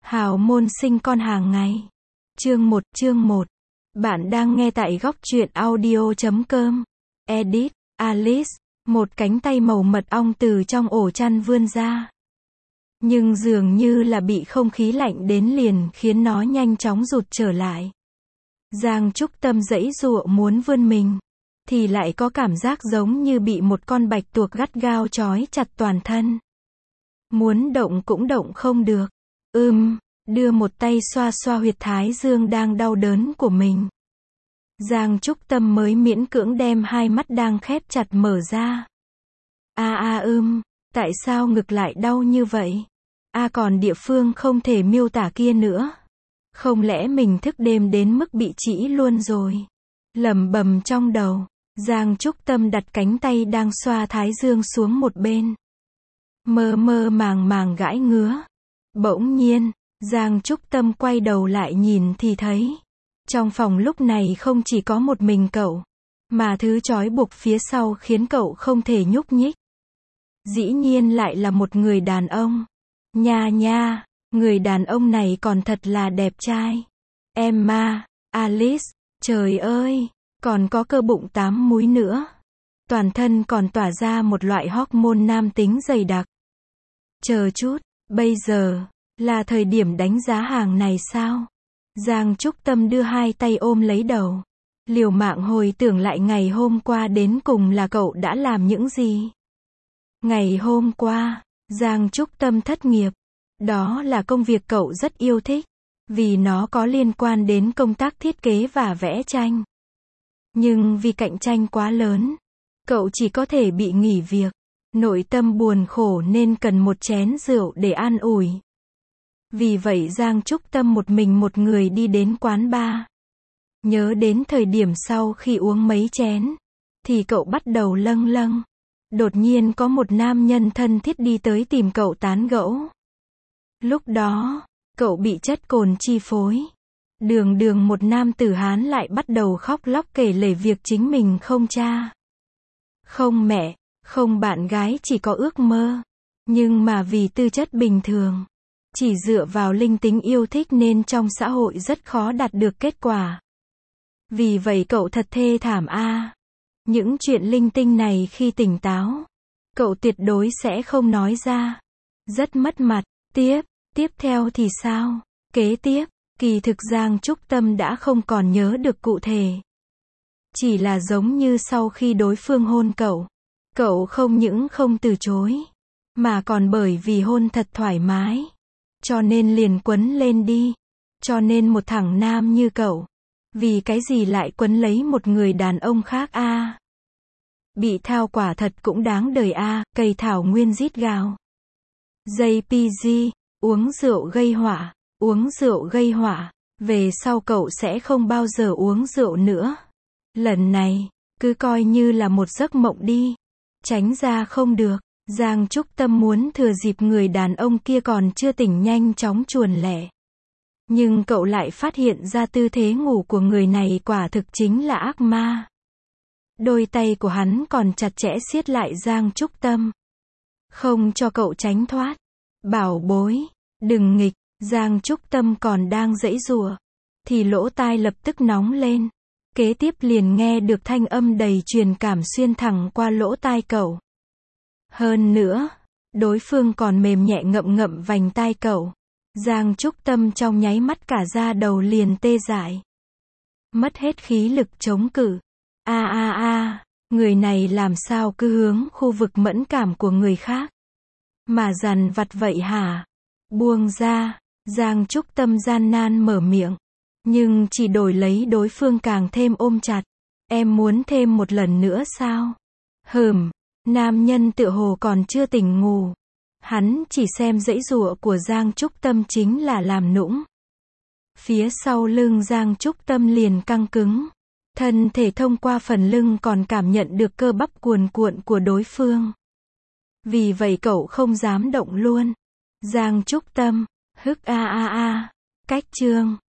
Hào môn sinh con hàng ngày. Chương 1. Bạn đang nghe tại góc truyện audio.com. Edit, Alice. Một cánh tay màu mật ong từ trong ổ chăn vươn ra. Nhưng dường như là bị không khí lạnh đến liền khiến nó nhanh chóng rụt trở lại. Giang Trúc Tâm giãy giụa muốn vươn mình, thì lại có cảm giác giống như bị một con bạch tuộc gắt gao trói chặt toàn thân. Muốn động cũng động không được. Đưa một tay xoa xoa huyệt thái dương đang đau đớn của mình. Giang Trúc Tâm mới miễn cưỡng đem hai mắt đang khép chặt mở ra. Tại sao ngực lại đau như vậy? Còn địa phương không thể miêu tả kia nữa. Không lẽ mình thức đêm đến mức bị trĩ luôn rồi? Lẩm bẩm trong đầu, Giang Trúc Tâm đặt cánh tay đang xoa thái dương xuống một bên. Mơ mơ màng màng gãi ngứa. Bỗng nhiên, Giang Trúc Tâm quay đầu lại nhìn thì thấy, trong phòng lúc này không chỉ có một mình cậu, mà thứ trói buộc phía sau khiến cậu không thể nhúc nhích. Dĩ nhiên lại là một người đàn ông. Nha, người đàn ông này còn thật là đẹp trai. Emma, Alice, trời ơi, còn có cơ bụng 8 múi nữa. Toàn thân còn tỏa ra một loại hormone nam tính dày đặc. Chờ chút, bây giờ là thời điểm đánh giá hàng này sao? Giang Trúc Tâm đưa hai tay ôm lấy đầu, liều mạng hồi tưởng lại ngày hôm qua đến cùng là cậu đã làm những gì. Ngày hôm qua, Giang Trúc Tâm thất nghiệp. Đó là công việc cậu rất yêu thích, vì nó có liên quan đến công tác thiết kế và vẽ tranh. Nhưng vì cạnh tranh quá lớn, cậu chỉ có thể bị nghỉ việc. Nội tâm buồn khổ nên cần một chén rượu để an ủi. Vì vậy Giang Trúc Tâm một mình một người đi đến quán bar. Nhớ đến thời điểm sau khi uống mấy chén, thì cậu bắt đầu lâng lâng. Đột nhiên có một nam nhân thân thiết đi tới tìm cậu tán gẫu. Lúc đó, cậu bị chất cồn chi phối. Đường một nam tử Hán lại bắt đầu khóc lóc kể lể việc chính mình không cha, không mẹ, không bạn gái, chỉ có ước mơ. Nhưng mà vì tư chất bình thường, chỉ dựa vào linh tính yêu thích nên trong xã hội rất khó đạt được kết quả. Vì vậy cậu thật thê thảm Những chuyện linh tinh này khi tỉnh táo, cậu tuyệt đối sẽ không nói ra. Rất mất mặt. Tiếp theo thì sao? Kế tiếp, kỳ thực Giang Trúc Tâm đã không còn nhớ được cụ thể. Chỉ là giống như sau khi đối phương hôn cậu không những không từ chối, mà còn bởi vì hôn thật thoải mái, cho nên liền quấn lên đi. Cho nên một thằng nam như cậu, vì cái gì lại quấn lấy một người đàn ông khác Bị thao quả thật cũng đáng đời Cây thảo nguyên rít gào. JPG, uống rượu gây họa, về sau cậu sẽ không bao giờ uống rượu nữa. Lần này, cứ coi như là một giấc mộng đi. Tránh ra không được. Giang Trúc Tâm muốn thừa dịp người đàn ông kia còn chưa tỉnh nhanh chóng chuồn lẻ. Nhưng cậu lại phát hiện ra tư thế ngủ của người này quả thực chính là ác ma. Đôi tay của hắn còn chặt chẽ siết lại Giang Trúc Tâm, không cho cậu tránh thoát. Bảo bối, đừng nghịch. Giang Trúc Tâm còn đang giãy giụa, thì lỗ tai lập tức nóng lên. Kế tiếp liền nghe được thanh âm đầy truyền cảm xuyên thẳng qua lỗ tai cậu. Hơn nữa, đối phương còn mềm nhẹ ngậm vành tai cậu. Giang Trúc Tâm trong nháy mắt cả da đầu liền tê dại, mất hết khí lực chống cự. Người này làm sao cứ hướng khu vực mẫn cảm của người khác mà dằn vặt vậy hả? Buông ra. Giang Trúc Tâm gian nan mở miệng, nhưng chỉ đổi lấy đối phương càng thêm ôm chặt. Em muốn thêm một lần nữa sao? Nam nhân tựa hồ còn chưa tỉnh ngủ. Hắn chỉ xem giãy giụa của Giang Trúc Tâm chính là làm nũng. Phía sau lưng Giang Trúc Tâm liền căng cứng. Thân thể thông qua phần lưng còn cảm nhận được cơ bắp cuồn cuộn của đối phương. Vì vậy cậu không dám động luôn. Giang Trúc Tâm, cách chương.